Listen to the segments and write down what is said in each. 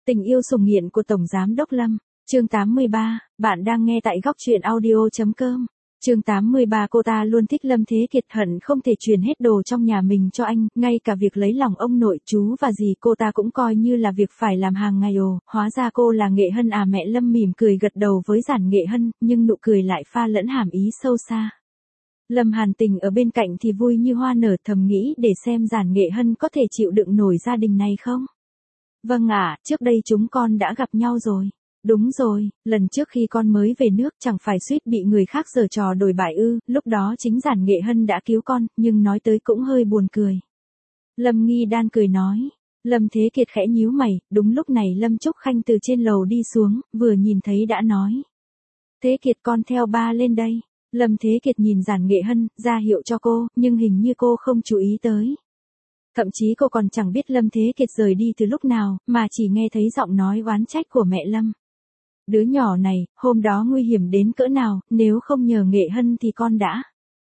Tình yêu sủng nghiện của Tổng Giám Đốc Lâm. Chương 83, bạn đang nghe tại góc truyện audio.com. Chương 83. Cô ta luôn thích Lâm Thế Kiệt, hận không thể truyền hết đồ trong nhà mình cho anh, ngay cả việc lấy lòng ông nội, chú và dì cô ta cũng coi như là việc phải làm hàng ngày. Ồ, hóa ra cô là Nghệ Hân à. Mẹ Lâm mỉm cười gật đầu với Giản Nghệ Hân, nhưng nụ cười lại pha lẫn hàm ý sâu xa. Lâm Hàn Tình ở bên cạnh thì vui như hoa nở, thầm nghĩ để xem Giản Nghệ Hân có thể chịu đựng nổi gia đình này không. Vâng ạ, trước đây chúng con đã gặp nhau rồi. Đúng rồi, lần trước khi con mới về nước chẳng phải suýt bị người khác giở trò đồi bại ư, lúc đó chính Giản Nghệ Hân đã cứu con, nhưng nói tới cũng hơi buồn cười. Lâm Nghi Đan cười nói. Lâm Thế Kiệt khẽ nhíu mày, đúng lúc này Lâm Trúc Khanh từ trên lầu đi xuống, vừa nhìn thấy đã nói. Thế Kiệt con theo ba lên đây. Lâm Thế Kiệt nhìn Giản Nghệ Hân, ra hiệu cho cô, nhưng hình như cô không chú ý tới. Thậm chí cô còn chẳng biết Lâm Thế Kiệt rời đi từ lúc nào, mà chỉ nghe thấy giọng nói oán trách của mẹ Lâm. Đứa nhỏ này, hôm đó nguy hiểm đến cỡ nào, nếu không nhờ Nghệ Hân thì con đã.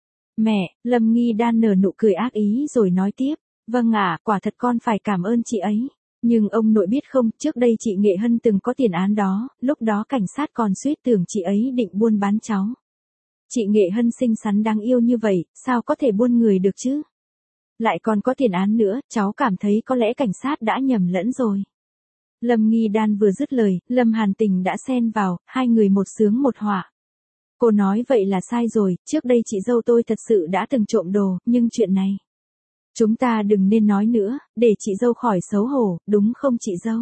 Mẹ, Lâm Nghi Đan nở nụ cười ác ý rồi nói tiếp. Vâng ạ, quả thật con phải cảm ơn chị ấy. Nhưng ông nội biết không, trước đây chị Nghệ Hân từng có tiền án đó, lúc đó cảnh sát còn suýt tưởng chị ấy định buôn bán cháu. Chị Nghệ Hân xinh xắn đáng yêu như vậy, sao có thể buôn người được chứ? Lại còn có tiền án nữa, cháu cảm thấy có lẽ cảnh sát đã nhầm lẫn rồi. Lâm Nghi Đan vừa dứt lời, Lâm Hàn Tình đã xen vào, hai người một sướng một họa. Cô nói vậy là sai rồi, trước đây chị dâu tôi thật sự đã từng trộm đồ, nhưng chuyện này. Chúng ta đừng nên nói nữa, để chị dâu khỏi xấu hổ, đúng không chị dâu?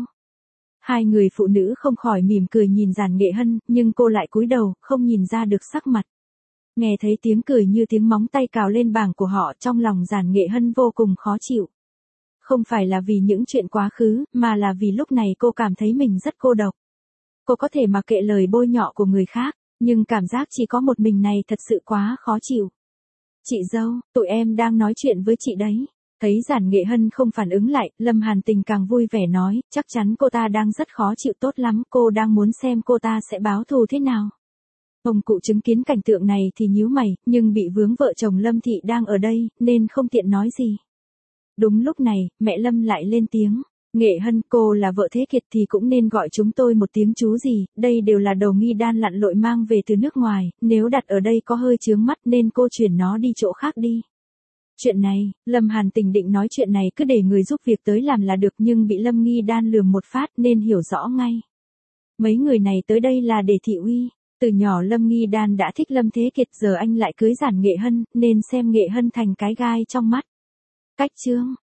Hai người phụ nữ không khỏi mỉm cười nhìn Giản Nghệ Hân, nhưng cô lại cúi đầu, không nhìn ra được sắc mặt. Nghe thấy tiếng cười như tiếng móng tay cào lên bảng của họ, trong lòng Giản Nghệ Hân vô cùng khó chịu. Không phải là vì những chuyện quá khứ, mà là vì lúc này cô cảm thấy mình rất cô độc. Cô có thể mặc kệ lời bôi nhọ của người khác, nhưng cảm giác chỉ có một mình này thật sự quá khó chịu. Chị dâu, tụi em đang nói chuyện với chị đấy. Thấy Giản Nghệ Hân không phản ứng lại, Lâm Hàn Tình càng vui vẻ nói, chắc chắn cô ta đang rất khó chịu tốt lắm, cô đang muốn xem cô ta sẽ báo thù thế nào. Ông cụ chứng kiến cảnh tượng này thì nhíu mày, nhưng bị vướng vợ chồng Lâm Thị đang ở đây, nên không tiện nói gì. Đúng lúc này, mẹ Lâm lại lên tiếng. Nghệ Hân, cô là vợ Thế Kiệt thì cũng nên gọi chúng tôi một tiếng chú gì, đây đều là đồ Nghi Đan lặn lội mang về từ nước ngoài, nếu đặt ở đây có hơi chướng mắt nên cô chuyển nó đi chỗ khác đi. Chuyện này, Lâm Hàn Tình định nói chuyện này cứ để người giúp việc tới làm là được, nhưng bị Lâm Nghi Đan lườm một phát nên hiểu rõ ngay. Mấy người này tới đây là để thị uy. Từ nhỏ Lâm Nghi Đan đã thích Lâm Thế Kiệt, giờ anh lại cưới Giản Nghệ Hân, nên xem Nghệ Hân thành cái gai trong mắt. Cách chương,